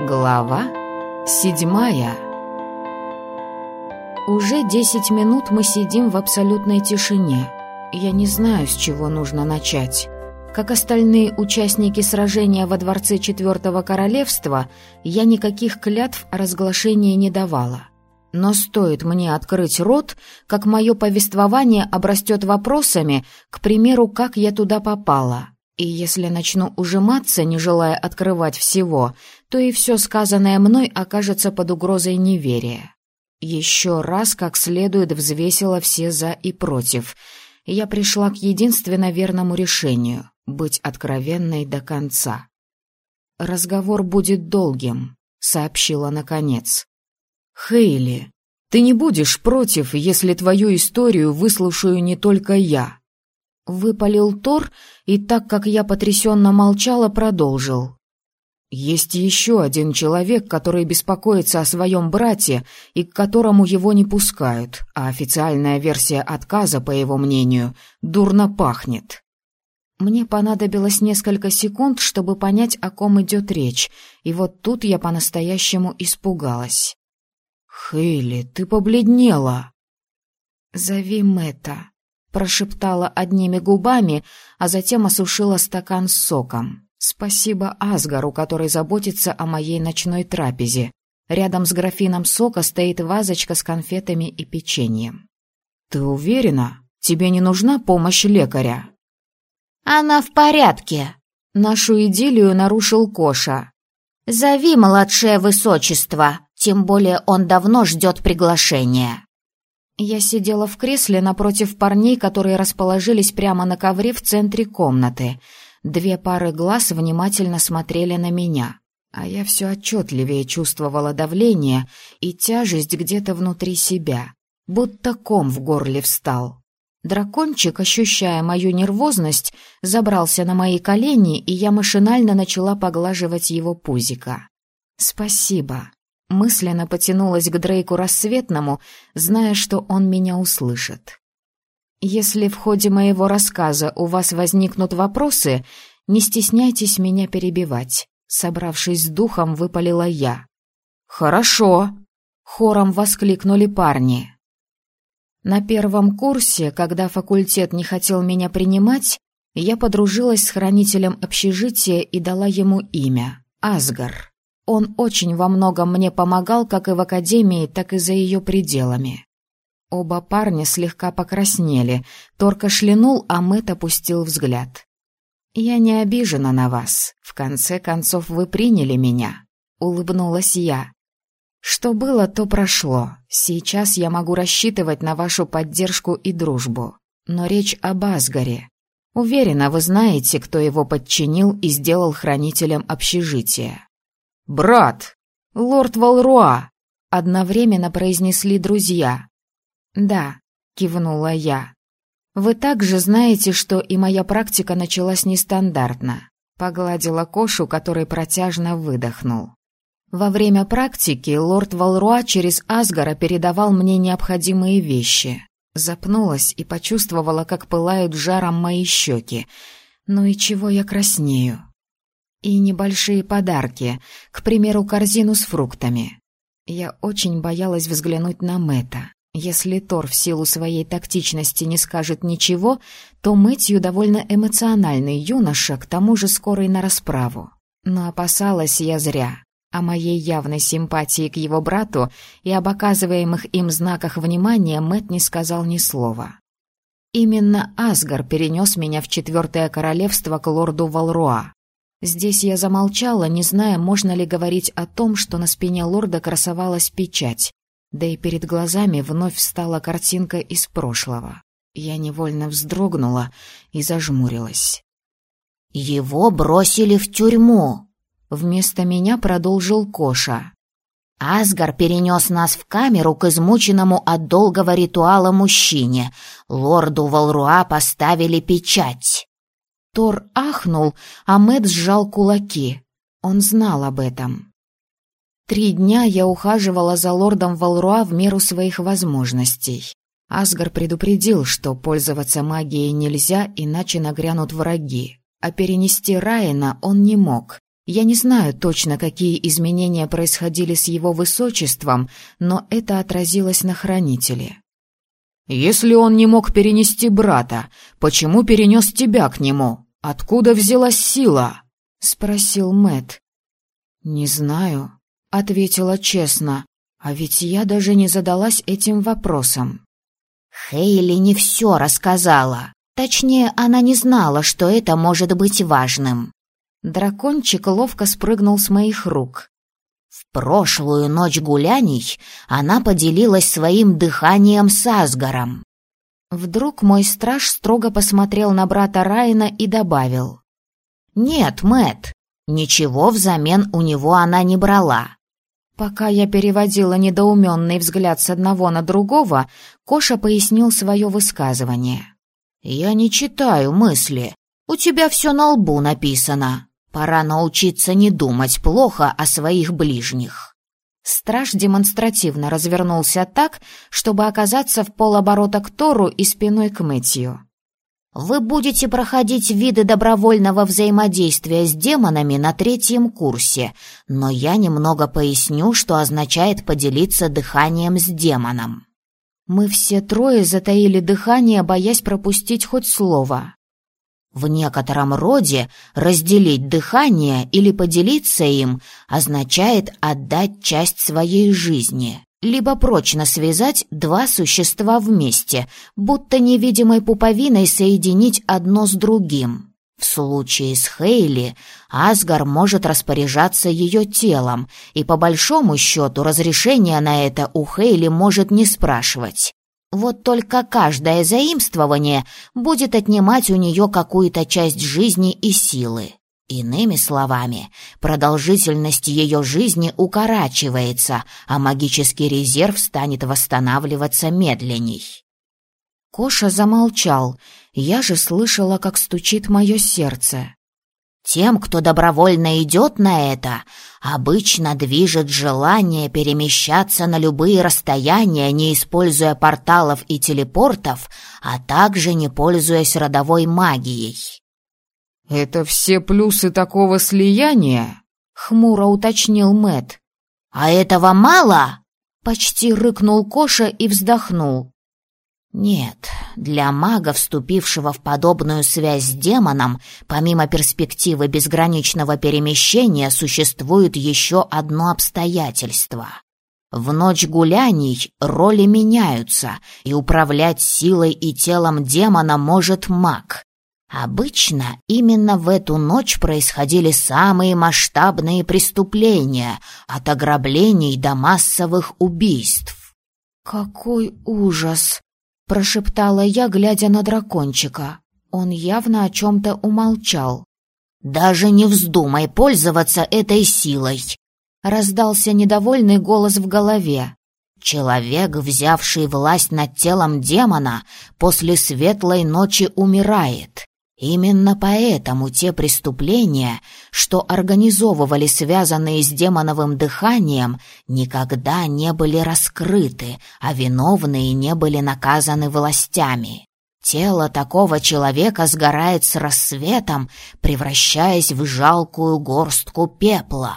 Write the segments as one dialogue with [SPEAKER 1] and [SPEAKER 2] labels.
[SPEAKER 1] Глава 7. Уже 10 минут мы сидим в абсолютной тишине. Я не знаю, с чего нужно начать. Как остальные участники сражения во дворце Четвертого Королевства, я никаких клятв о разглашении не давала. Но стоит мне открыть рот, как мое повествование обрастет вопросами, к примеру, как я туда попала. И если начну ужиматься, не желая открывать всего, то и все сказанное мной окажется под угрозой неверия. Еще раз как следует взвесила все «за» и «против». Я пришла к единственно верному решению — быть откровенной до конца. «Разговор будет долгим», — сообщила наконец. «Хейли, ты не будешь против, если твою историю выслушаю не только я?» Выпалил Тор, и так как я потрясенно молчала, продолжил. «Есть еще один человек, который беспокоится о своем брате и к которому его не пускают, а официальная версия отказа, по его мнению, дурно пахнет». Мне понадобилось несколько секунд, чтобы понять, о ком идет речь, и вот тут я по-настоящему испугалась. «Хейли, ты побледнела!» «Зови Мэтта», — прошептала одними губами, а затем осушила стакан с соком. «Спасибо Асгару, который заботится о моей ночной трапезе. Рядом с графином сока стоит вазочка с конфетами и печеньем». «Ты уверена? Тебе не нужна помощь лекаря?»
[SPEAKER 2] «Она в порядке», — нашу идиллию нарушил Коша. «Зови младшее высочество, тем более он давно ждет приглашения».
[SPEAKER 1] Я сидела в кресле напротив парней, которые расположились прямо на ковре в центре комнаты. 2 пары глаз внимательно смотрели на меня, а я все отчетливее чувствовала давление и тяжесть где-то внутри себя, будто ком в горле встал. Дракончик, ощущая мою нервозность, забрался на мои колени, и я машинально начала поглаживать его пузико. «Спасибо». Мысленно потянулась к Дрейку Рассветному, зная, что он меня услышит. «Если в ходе моего рассказа у вас возникнут вопросы, не стесняйтесь меня перебивать», — собравшись с духом, выпалила я. «Хорошо», — хором воскликнули парни. На первом курсе, когда факультет не хотел меня принимать, я подружилась с хранителем общежития и дала ему имя — Асгар. Он очень во многом мне помогал как и в академии, так и за ее пределами. Оба парня слегка покраснели, Тор кашлянул, а Мэтт опустил взгляд. «Я не обижена на вас. В конце концов, вы приняли меня», — улыбнулась я. «Что было, то прошло. Сейчас я могу рассчитывать на вашу поддержку и дружбу. Но речь об Асгаре. Уверена, вы знаете, кто его подчинил и сделал хранителем общежития».
[SPEAKER 3] «Брат!
[SPEAKER 1] Лорд Валруа!» — одновременно произнесли друзья. «Да», — кивнула я. «Вы также знаете, что и моя практика началась нестандартно», — погладила Кошу, который протяжно выдохнул. «Во время практики лорд Валруа через Асгара передавал мне необходимые вещи». Запнулась и почувствовала, как пылают жаром мои щеки. «Ну и чего я краснею?» И небольшие подарки, к примеру, корзину с фруктами. Я очень боялась взглянуть на Мэтта. Если Тор в силу своей тактичности не скажет ничего, то Мэтью довольно эмоциональный юноша, к тому же скорый на расправу. Но опасалась я зря. О моей явной симпатии к его брату и об оказываемых им знаках внимания Мэтт не сказал ни слова. Именно Асгар перенес меня в Четвертое Королевство к лорду Валруа. Здесь я замолчала, не зная, можно ли говорить о том, что на спине лорда красовалась печать, да и перед глазами вновь встала картинка из прошлого. Я невольно вздрогнула и зажмурилась.
[SPEAKER 2] «Его бросили в тюрьму», —
[SPEAKER 1] вместо меня продолжил Коша.
[SPEAKER 2] «Асгар перенес нас в камеру к измученному от долгого ритуала мужчине. Лорду Валруа поставили печать».
[SPEAKER 1] Тор ахнул, а Мэтт сжал кулаки. Он знал об этом. 3 дня я ухаживала за лордом Валруа в меру своих возможностей. Асгар предупредил, что пользоваться магией нельзя, иначе нагрянут враги. А перенести Райана он не мог, Я не знаю точно, какие изменения происходили с его высочеством, но это отразилось на хранителе. «Если он не мог перенести брата, почему перенес тебя к нему? Откуда взялась сила?» — спросил Мэтт. «Не знаю», — ответила честно, а ведь я даже не задалась этим вопросом.
[SPEAKER 2] Хейли не все рассказала. Точнее, она не знала, что это может быть важным.
[SPEAKER 1] Дракончик ловко спрыгнул с моих рук.
[SPEAKER 2] В прошлую ночь гуляний она поделилась своим дыханием с Асгаром.
[SPEAKER 1] Вдруг мой страж строго посмотрел на брата Райана и добавил:
[SPEAKER 2] «Нет, Мэтт, ничего взамен у него она не брала».
[SPEAKER 1] Пока я переводила недоуменный взгляд с одного на другого, Коша пояснил свое высказывание.
[SPEAKER 2] «Я не читаю мысли. У тебя все на лбу написано. Пора научиться не думать плохо о своих ближних».
[SPEAKER 1] Страж демонстративно развернулся так, чтобы оказаться в полоборота к Тору и спиной к Мэтью.
[SPEAKER 2] «Вы будете проходить виды добровольного взаимодействия с демонами на 3-м курсе, но я немного поясню, что означает поделиться дыханием с демоном».
[SPEAKER 1] Мы все трое затаили дыхание, боясь пропустить хоть слово.
[SPEAKER 2] В некотором роде разделить дыхание или поделиться им означает отдать часть своей жизни, либо прочно связать два существа вместе, будто невидимой пуповиной соединить одно с другим. В случае с Хейли Асгар может распоряжаться ее телом, и по большому счету разрешения на это у Хейли может не спрашивать. Вот только каждое заимствование будет отнимать у нее какую-то часть жизни и силы. Иными словами, продолжительность ее жизни укорачивается, а магический резерв станет восстанавливаться медленней.
[SPEAKER 1] Коша замолчал, я же слышала, как стучит мое сердце.
[SPEAKER 2] Тем, кто добровольно идет на это, обычно движет желание перемещаться на любые расстояния, не используя порталов и телепортов, а также не пользуясь родовой магией.
[SPEAKER 1] «Это все плюсы такого слияния?» — хмуро уточнил Мэтт.
[SPEAKER 2] «А этого мало?»
[SPEAKER 1] — почти рыкнул Коша и вздохнул.
[SPEAKER 2] Нет, для мага, вступившего в подобную связь с демоном, помимо перспективы безграничного перемещения, существует еще одно обстоятельство. В ночь гуляний роли меняются, и управлять силой и телом демона может маг. Обычно именно в эту ночь происходили самые масштабные преступления, от ограблений до массовых убийств.
[SPEAKER 1] «Какой ужас!» — прошептала я, глядя на дракончика. Он явно о чем-то умолчал.
[SPEAKER 2] «Даже не вздумай пользоваться этой силой!» — раздался недовольный голос в голове. «Человек, взявший власть над телом демона, после светлой ночи умирает. Именно поэтому те преступления, что организовывали связанные с демоновым дыханием, никогда не были раскрыты, а виновные не были наказаны властями. Тело такого человека сгорает с рассветом, превращаясь в жалкую горстку пепла».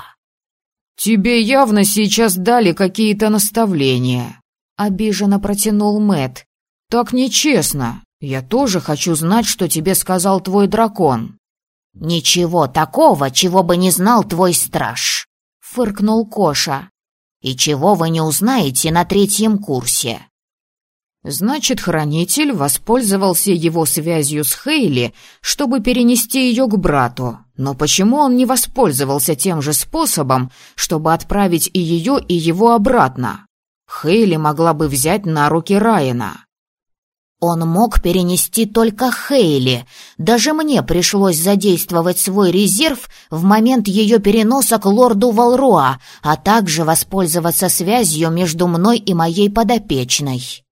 [SPEAKER 1] «Тебе явно сейчас дали какие-то наставления», — обиженно протянул Мэтт. «Так нечестно. Я тоже хочу знать, что тебе сказал твой дракон».
[SPEAKER 2] «Ничего такого, чего бы не знал твой страж», — фыркнул Коша. «И чего вы не узнаете на 3-м курсе».
[SPEAKER 1] «Значит, хранитель воспользовался его связью с Хейли, чтобы перенести ее к брату. Но почему он не воспользовался тем же способом, чтобы отправить и ее, и его обратно? Хейли могла бы взять на руки Райана».
[SPEAKER 2] «Он мог перенести только Хейли. Даже мне пришлось задействовать свой резерв в момент ее переноса к лорду Валруа, а также воспользоваться связью между мной и моей подопечной».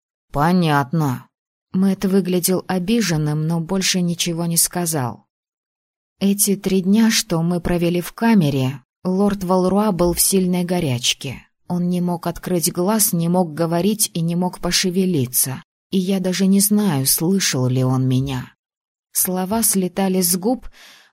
[SPEAKER 1] «Понятно». Мэтт выглядел обиженным, но больше ничего не сказал. Эти 3 дня, что мы провели в камере, лорд Валруа был в сильной горячке. Он не мог открыть глаз, не мог говорить и не мог пошевелиться. И я даже не знаю, слышал ли он меня. Слова слетали с губ,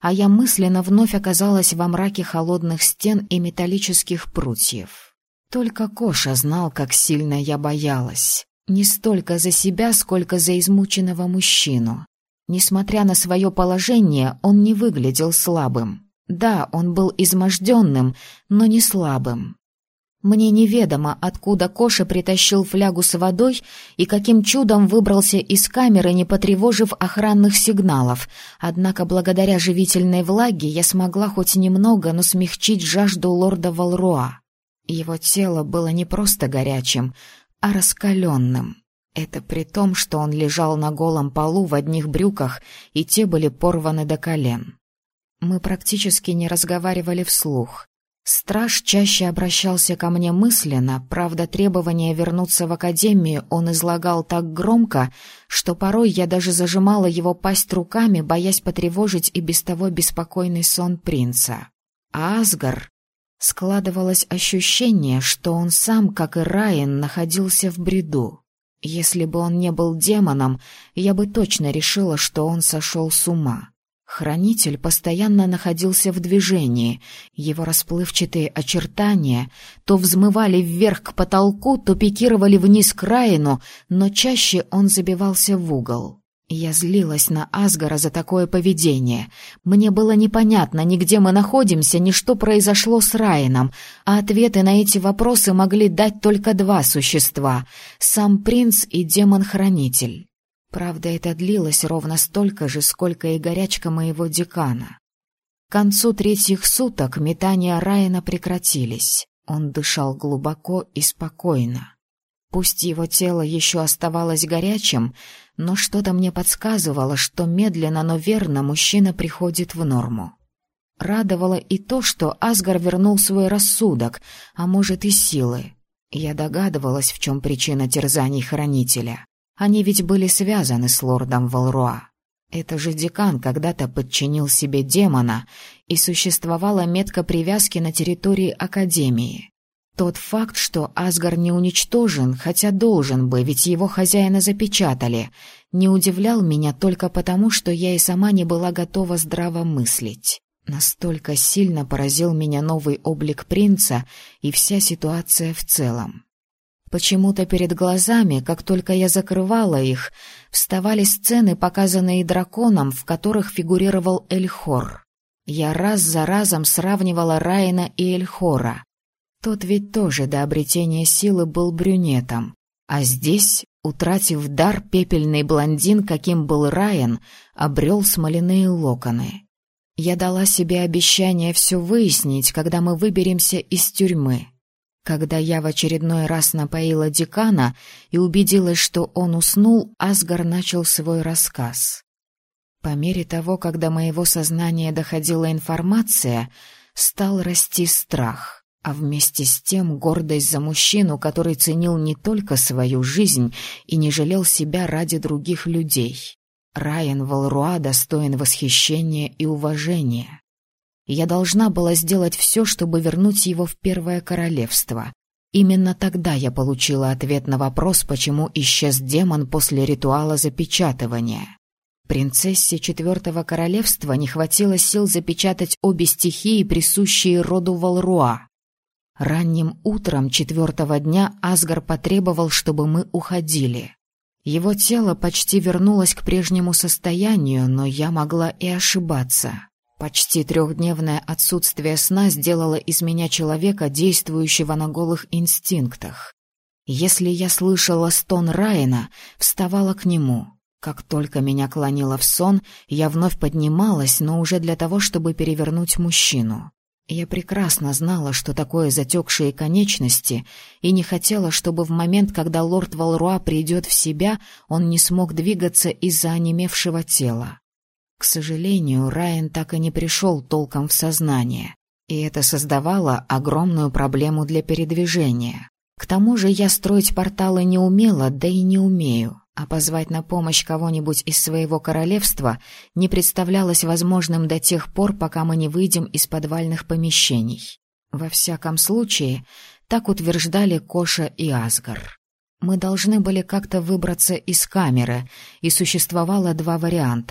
[SPEAKER 1] а я мысленно вновь оказалась во мраке холодных стен и металлических прутьев. Только Коша знал, как сильно я боялась. Не столько за себя, сколько за измученного мужчину. Несмотря на свое положение, он не выглядел слабым. Да, он был изможденным, но не слабым. Мне неведомо, откуда Коша притащил флягу с водой и каким чудом выбрался из камеры, не потревожив охранных сигналов. Однако благодаря живительной влаге я смогла хоть немного, но смягчить жажду лорда Валруа. Его тело было не просто горячим, а раскаленным. Это при том, что он лежал на голом полу в одних брюках, и те были порваны до колен. Мы практически не разговаривали вслух. Страж чаще обращался ко мне мысленно, правда, требование вернуться в академию он излагал так громко, что порой я даже зажимала его пасть руками, боясь потревожить и без того беспокойный сон принца. А Асгар... Складывалось ощущение, что он сам, как и Райан, находился в бреду. Если бы он не был демоном, я бы точно решила, что он сошел с ума. Хранитель постоянно находился в движении, его расплывчатые очертания то взмывали вверх к потолку, то пикировали вниз к Райану, но чаще он забивался в угол. Я злилась на Асгара за такое поведение. Мне было непонятно ни где мы находимся, ни что произошло с Райаном, а ответы на эти вопросы могли дать только два существа — сам принц и демон-хранитель. Правда, это длилось ровно столько же, сколько и горячка моего декана. К концу 3-х суток метания Райана прекратились. Он дышал глубоко и спокойно. Пусть его тело еще оставалось горячим, но что-то мне подсказывало, что медленно, но верно мужчина приходит в норму. Радовало и то, что Асгар вернул свой рассудок, а может и силы. Я догадывалась, в чем причина терзаний хранителя. Они ведь были связаны с лордом Валруа. Это же декан когда-то подчинил себе демона, и существовала метка привязки на территории Академии. Тот факт, что Асгар не уничтожен, хотя должен бы, ведь его хозяина запечатали, не удивлял меня только потому, что я и сама не была готова здраво мыслить. Настолько сильно поразил меня новый облик принца и вся ситуация в целом. Почему-то перед глазами, как только я закрывала их, вставали сцены, показанные драконом, в которых фигурировал Эльхор. Я раз за разом сравнивала Райана и Эльхора. Тот ведь тоже до обретения силы был брюнетом, а здесь, утратив дар, пепельный блондин, каким был Райан, обрел смоляные локоны. Я дала себе обещание все выяснить, когда мы выберемся из тюрьмы. Когда я в очередной раз напоила декана и убедилась, что он уснул, Асгар начал свой рассказ. По мере того, как до моего сознания доходила информация, стал расти страх, а вместе с тем гордость за мужчину, который ценил не только свою жизнь и не жалел себя ради других людей. Райан Валруа достоин восхищения и уважения. Я должна была сделать все, чтобы вернуть его в Первое Королевство. Именно тогда я получила ответ на вопрос, почему исчез демон после ритуала запечатывания. Принцессе Четвертого Королевства не хватило сил запечатать обе стихии, присущие роду Валруа. Ранним утром 4-го дня Асгар потребовал, чтобы мы уходили. Его тело почти вернулось к прежнему состоянию, но я могла и ошибаться. Почти 3-дневное отсутствие сна сделало из меня человека, действующего на голых инстинктах. Если я слышала стон Райана, вставала к нему. Как только меня клонило в сон, я вновь поднималась, но уже для того, чтобы перевернуть мужчину. Я прекрасно знала, что такое затекшие конечности, и не хотела, чтобы в момент, когда лорд Валруа придет в себя, он не смог двигаться из-за онемевшего тела. К сожалению, Райан так и не пришел толком в сознание, и это создавало огромную проблему для передвижения. К тому же я строить порталы не умела, да и не умею, а позвать на помощь кого-нибудь из своего королевства не представлялось возможным до тех пор, пока мы не выйдем из подвальных помещений. Во всяком случае, так утверждали Коша и Асгар. Мы должны были как-то выбраться из камеры, и существовало 2 варианта.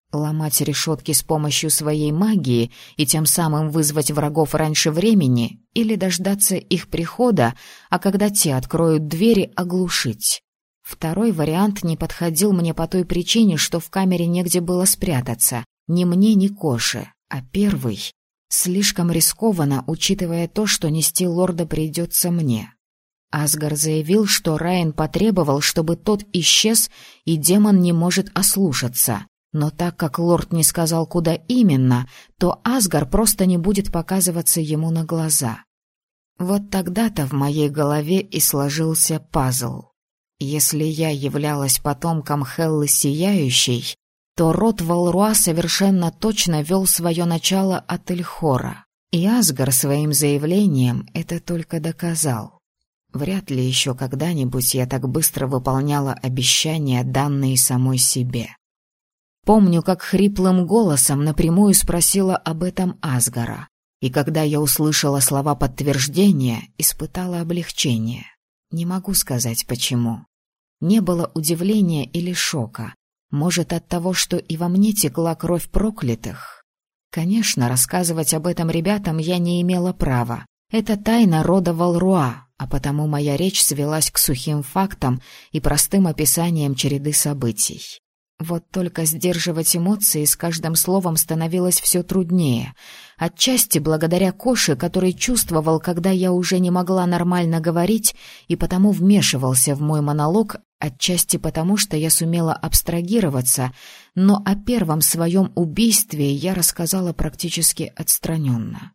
[SPEAKER 1] Ломать решетки с помощью своей магии и тем самым вызвать врагов раньше времени, или дождаться их прихода, а когда те откроют двери, оглушить. Второй вариант не подходил мне по той причине, что в камере негде было спрятаться, ни мне, ни Коше, а первый слишком рискованно, учитывая то, что нести лорда придется мне. Асгар заявил, что Райан потребовал, чтобы тот исчез, и демон не может ослушаться. Но так как лорд не сказал, куда именно, то Асгар просто не будет показываться ему на глаза. Вот тогда-то в моей голове и сложился пазл. Если я являлась потомком Хеллы Сияющей, то род Валруа совершенно точно вел свое начало от Эльхора. И Асгар своим заявлением это только доказал. Вряд ли еще когда-нибудь я так быстро выполняла обещания, данные самой себе. Помню, как хриплым голосом напрямую спросила об этом Асгара, и когда я услышала слова подтверждения, испытала облегчение. Не могу сказать почему. Не было удивления или шока. Может, от того, что и во мне текла кровь проклятых? Конечно, рассказывать об этом ребятам я не имела права. Это тайна рода Валруа, а потому моя речь свелась к сухим фактам и простым описаниям череды событий. Вот только сдерживать эмоции с каждым словом становилось все труднее. Отчасти благодаря Коше, который чувствовал, когда я уже не могла нормально говорить, и потому вмешивался в мой монолог, отчасти потому, что я сумела абстрагироваться, но о первом своем убийстве я рассказала практически отстраненно.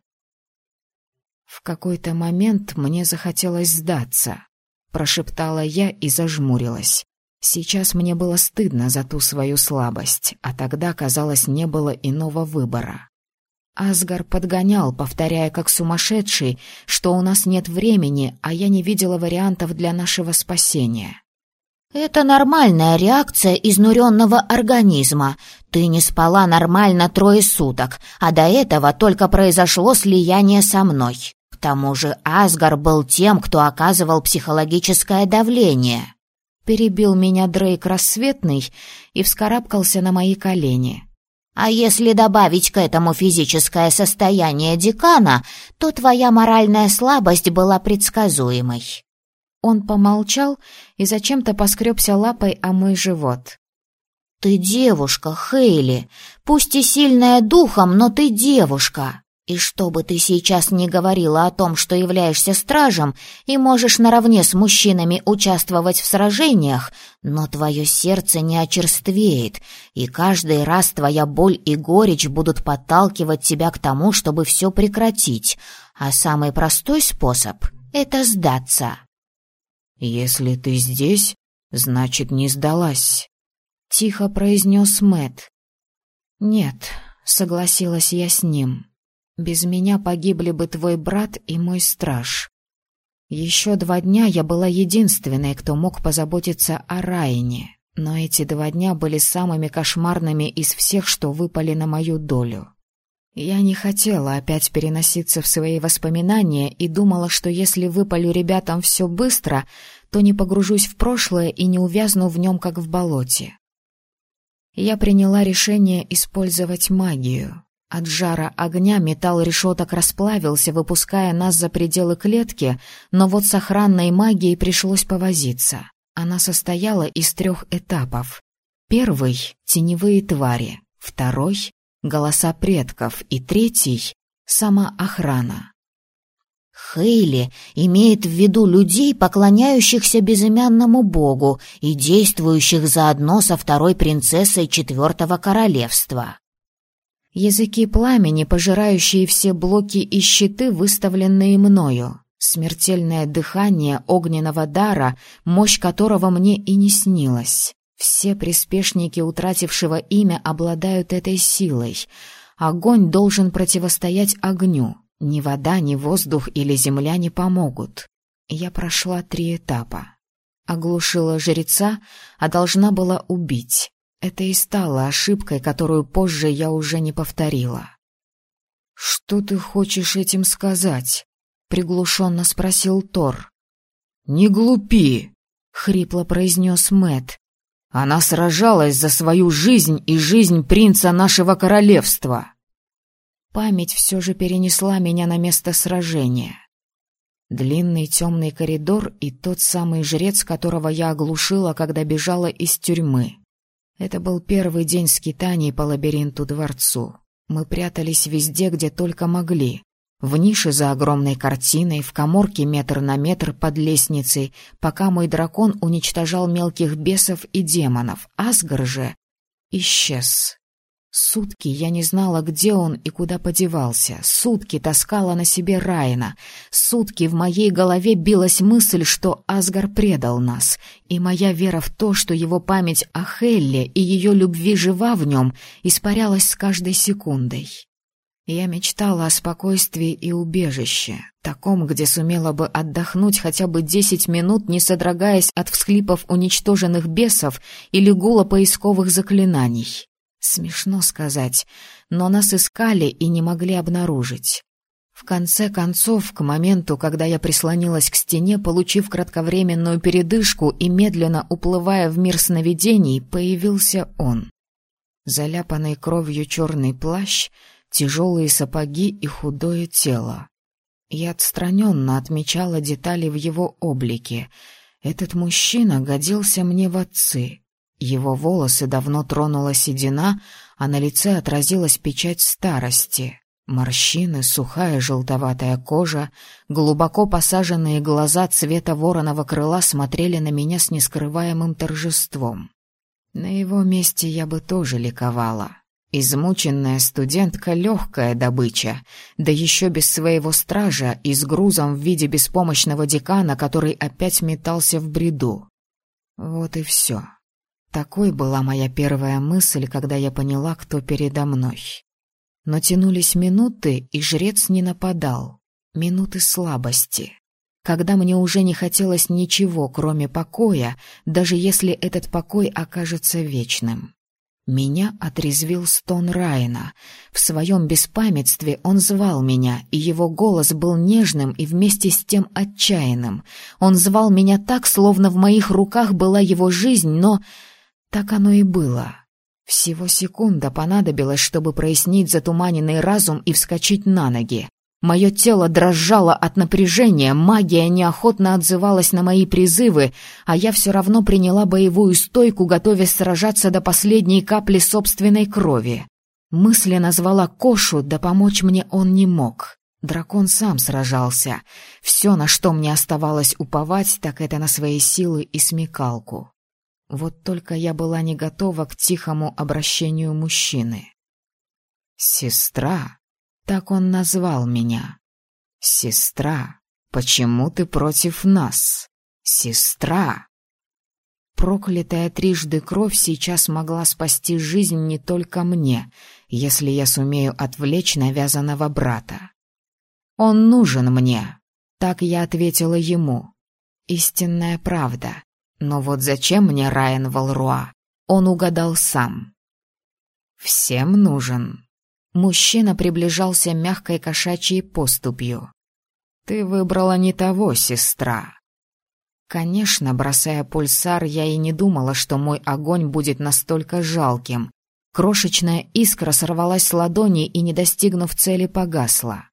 [SPEAKER 1] В какой-то момент мне захотелось сдаться, прошептала я и зажмурилась. Сейчас мне было стыдно за ту свою слабость, а тогда, казалось, не было иного выбора. Асгар подгонял, повторяя как сумасшедший, что у нас нет времени, а я не видела вариантов для нашего спасения.
[SPEAKER 2] «Это нормальная реакция изнуренного организма. Ты не спала нормально 3 суток, а до этого только произошло слияние со мной. К тому же Асгар был тем, кто оказывал психологическое давление».
[SPEAKER 1] Перебил меня Дрейк Рассветный и вскарабкался на мои колени.
[SPEAKER 2] «А если добавить к этому физическое состояние декана, то твоя моральная слабость была предсказуемой».
[SPEAKER 1] Он помолчал и зачем-то поскребся лапой о мой живот.
[SPEAKER 2] «Ты девушка, Хейли, пусть и сильная духом, но ты девушка. И что бы ты сейчас ни говорила о том, что являешься стражем и можешь наравне с мужчинами участвовать в сражениях, но твое сердце не очерствеет, и каждый раз твоя боль и горечь будут подталкивать тебя к тому, чтобы все прекратить, а самый простой способ — это сдаться».
[SPEAKER 1] «Если ты здесь, значит, не сдалась», — тихо произнес Мэтт. «Нет», — согласилась я с ним. «Без меня погибли бы твой брат и мой страж. Еще 2 дня я была единственной, кто мог позаботиться о Райане, но эти 2 дня были самыми кошмарными из всех, что выпали на мою долю. Я не хотела опять переноситься в свои воспоминания и думала, что если выпалю ребятам все быстро, то не погружусь в прошлое и не увязну в нем, как в болоте. Я приняла решение использовать магию. От жара огня металл решеток расплавился, выпуская нас за пределы клетки, но вот с охранной магией пришлось повозиться. Она состояла из 3 этапов. Первый — теневые твари, второй — голоса предков и третий — сама охрана.
[SPEAKER 2] Хейли имеет в виду людей, поклоняющихся безымянному богу и действующих заодно со 2-й принцессой 4-го королевства.
[SPEAKER 1] Языки пламени, пожирающие все блоки и щиты, выставленные мною. Смертельное дыхание огненного дара, мощь которого мне и не снилась. Все приспешники утратившего имя обладают этой силой. Огонь должен противостоять огню. Ни вода, ни воздух или земля не помогут. Я прошла 3 этапа. Оглушила жреца, а должна была убить. Это и стало ошибкой, которую позже я уже не повторила. «Что ты хочешь этим сказать?» — приглушенно спросил Тор. «Не глупи!» — хрипло произнес Мэтт. Она сражалась за свою жизнь и жизнь принца нашего королевства. Память все же перенесла меня на место сражения. Длинный темный коридор и тот самый жрец, которого я оглушила, когда бежала из тюрьмы. Это был первый день скитаний по лабиринту-дворцу. Мы прятались везде, где только могли. В нише за огромной картиной, в каморке метр на метр под лестницей, пока мой дракон уничтожал мелких бесов и демонов. Асгар же исчез. Сутки я не знала, где он и куда подевался. Сутки таскала на себе Райана. Сутки в моей голове билась мысль, что Асгар предал нас. И моя вера в то, что его память о Хелле и ее любви жива в нем, испарялась с каждой секундой. Я мечтала о спокойствии и убежище, таком, где сумела бы отдохнуть хотя бы 10 минут, не содрогаясь от всхлипов уничтоженных бесов или гула поисковых заклинаний. Смешно сказать, но нас искали и не могли обнаружить. В конце концов, к моменту, когда я прислонилась к стене, получив кратковременную передышку и медленно уплывая в мир сновидений, появился он. Заляпанный кровью черный плащ, тяжелые сапоги и худое тело. Я отстраненно отмечала детали в его облике. Этот мужчина годился мне в отцы. Его волосы давно тронула седина, а на лице отразилась печать старости. Морщины, сухая желтоватая кожа, глубоко посаженные глаза цвета вороного крыла смотрели на меня с нескрываемым торжеством. На его месте я бы тоже ликовала. Измученная студентка — легкая добыча, да еще без своего стража и с грузом в виде беспомощного декана, который опять метался в бреду. Вот и все. Такой была моя первая мысль, когда я поняла, кто передо мной. Но тянулись минуты, и жрец не нападал. Минуты слабости. Когда мне уже не хотелось ничего, кроме покоя, даже если этот покой окажется вечным. Меня отрезвил стон Райана. В своем беспамятстве он звал меня, и его голос был нежным и вместе с тем отчаянным. Он звал меня так, словно в моих руках была его жизнь, но... Так оно и было. Всего секунда понадобилась, чтобы прояснить затуманенный разум и вскочить на ноги. Мое тело дрожало от напряжения, магия неохотно отзывалась на мои призывы, а я все равно приняла боевую стойку, готовясь сражаться до последней капли собственной крови. Мысленно звала Кошу, да помочь мне он не мог. Дракон сам сражался. Все, на что мне оставалось уповать, так это на свои силы и смекалку. Вот только я была не готова к тихому обращению мужчины. «Сестра», так он назвал меня. «Сестра, почему ты против нас? Сестра!» Проклятая трижды кровь сейчас могла спасти жизнь не только мне, если я сумею отвлечь навязанного брата. «Он нужен мне», так я ответила ему. Истинная правда. Но вот зачем мне Райан Валруа? Он угадал сам. «Всем нужен». Мужчина приближался мягкой кошачьей поступью. «Ты выбрала не того, сестра». Конечно, бросая пульсар, я и не думала, что мой огонь будет настолько жалким. Крошечная искра сорвалась с ладони и, не достигнув цели, погасла.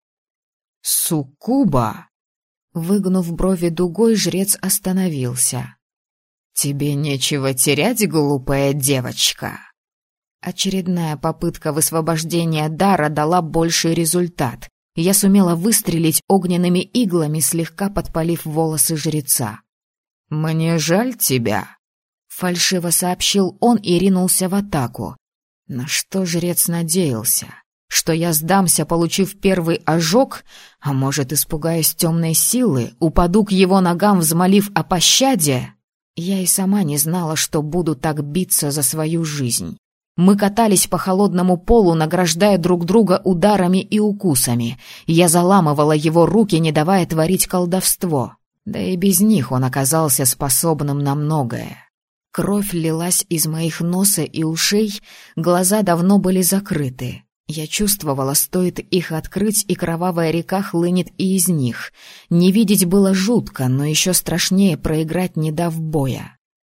[SPEAKER 1] «Суккуба!» Выгнув брови дугой, жрец остановился. «Тебе нечего терять, глупая девочка». Очередная попытка высвобождения дара дала больший результат. Я сумела выстрелить огненными иглами, слегка подпалив волосы жреца. «Мне жаль тебя», — фальшиво сообщил он и ринулся в атаку. На что жрец надеялся? Что я сдамся, получив первый ожог? А может, испугаюсь темной силы, упаду к его ногам, взмолив о пощаде? Я и сама не знала, что буду так биться за свою жизнь. Мы катались по холодному полу, награждая друг друга ударами и укусами. Я заламывала его руки, не давая творить колдовство. Да и без них он оказался способным на многое. Кровь лилась из моих носа и ушей, глаза давно были закрыты. Я чувствовала, стоит их открыть, и кровавая река хлынет и из них. Не видеть было жутко, но еще страшнее проиграть, не дав боя.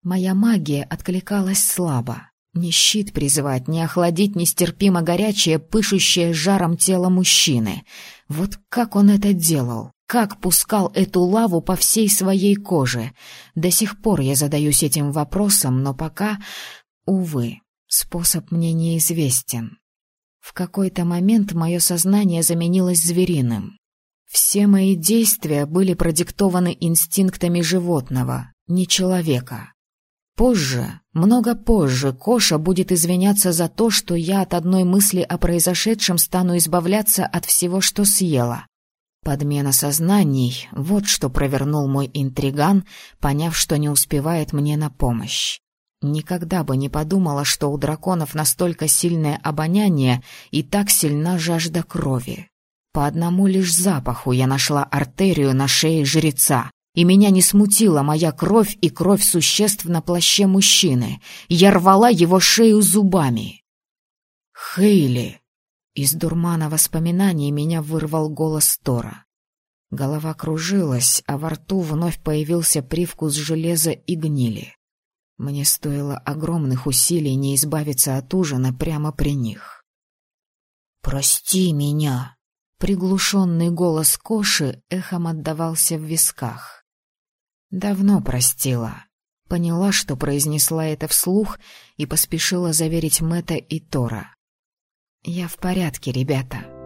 [SPEAKER 1] Моя магия откликалась слабо. Ни щит призывать, ни охладить нестерпимо горячее, пышущее жаром тело мужчины. Вот как он это делал? Как пускал эту лаву по всей своей коже? До сих пор я задаюсь этим вопросом, но пока, увы, способ мне неизвестен. В какой-то момент мое сознание заменилось звериным. Все мои действия были продиктованы инстинктами животного, не человека. Позже, много позже, Коша будет извиняться за то, что я от одной мысли о произошедшем стану избавляться от всего, что съела. Подмена сознаний — вот что провернул мой интриган, поняв, что не успевает мне на помощь. Никогда бы не подумала, что у драконов настолько сильное обоняние и так сильна жажда крови. По одному лишь запаху я нашла артерию на шее жреца. И меня не смутила моя кровь и кровь существ на плаще мужчины. Я рвала его шею зубами. «Хейли!» Из дурмана воспоминаний меня вырвал голос Тора. Голова кружилась, а во рту вновь появился привкус железа и гнили. Мне стоило огромных усилий не избавиться от ужина прямо при них.
[SPEAKER 2] «Прости меня!»
[SPEAKER 1] Приглушенный голос Коши эхом отдавался в висках. Давно простила. Поняла, что произнесла это вслух, и поспешила заверить Мэтта и Тора. «Я в порядке, ребята».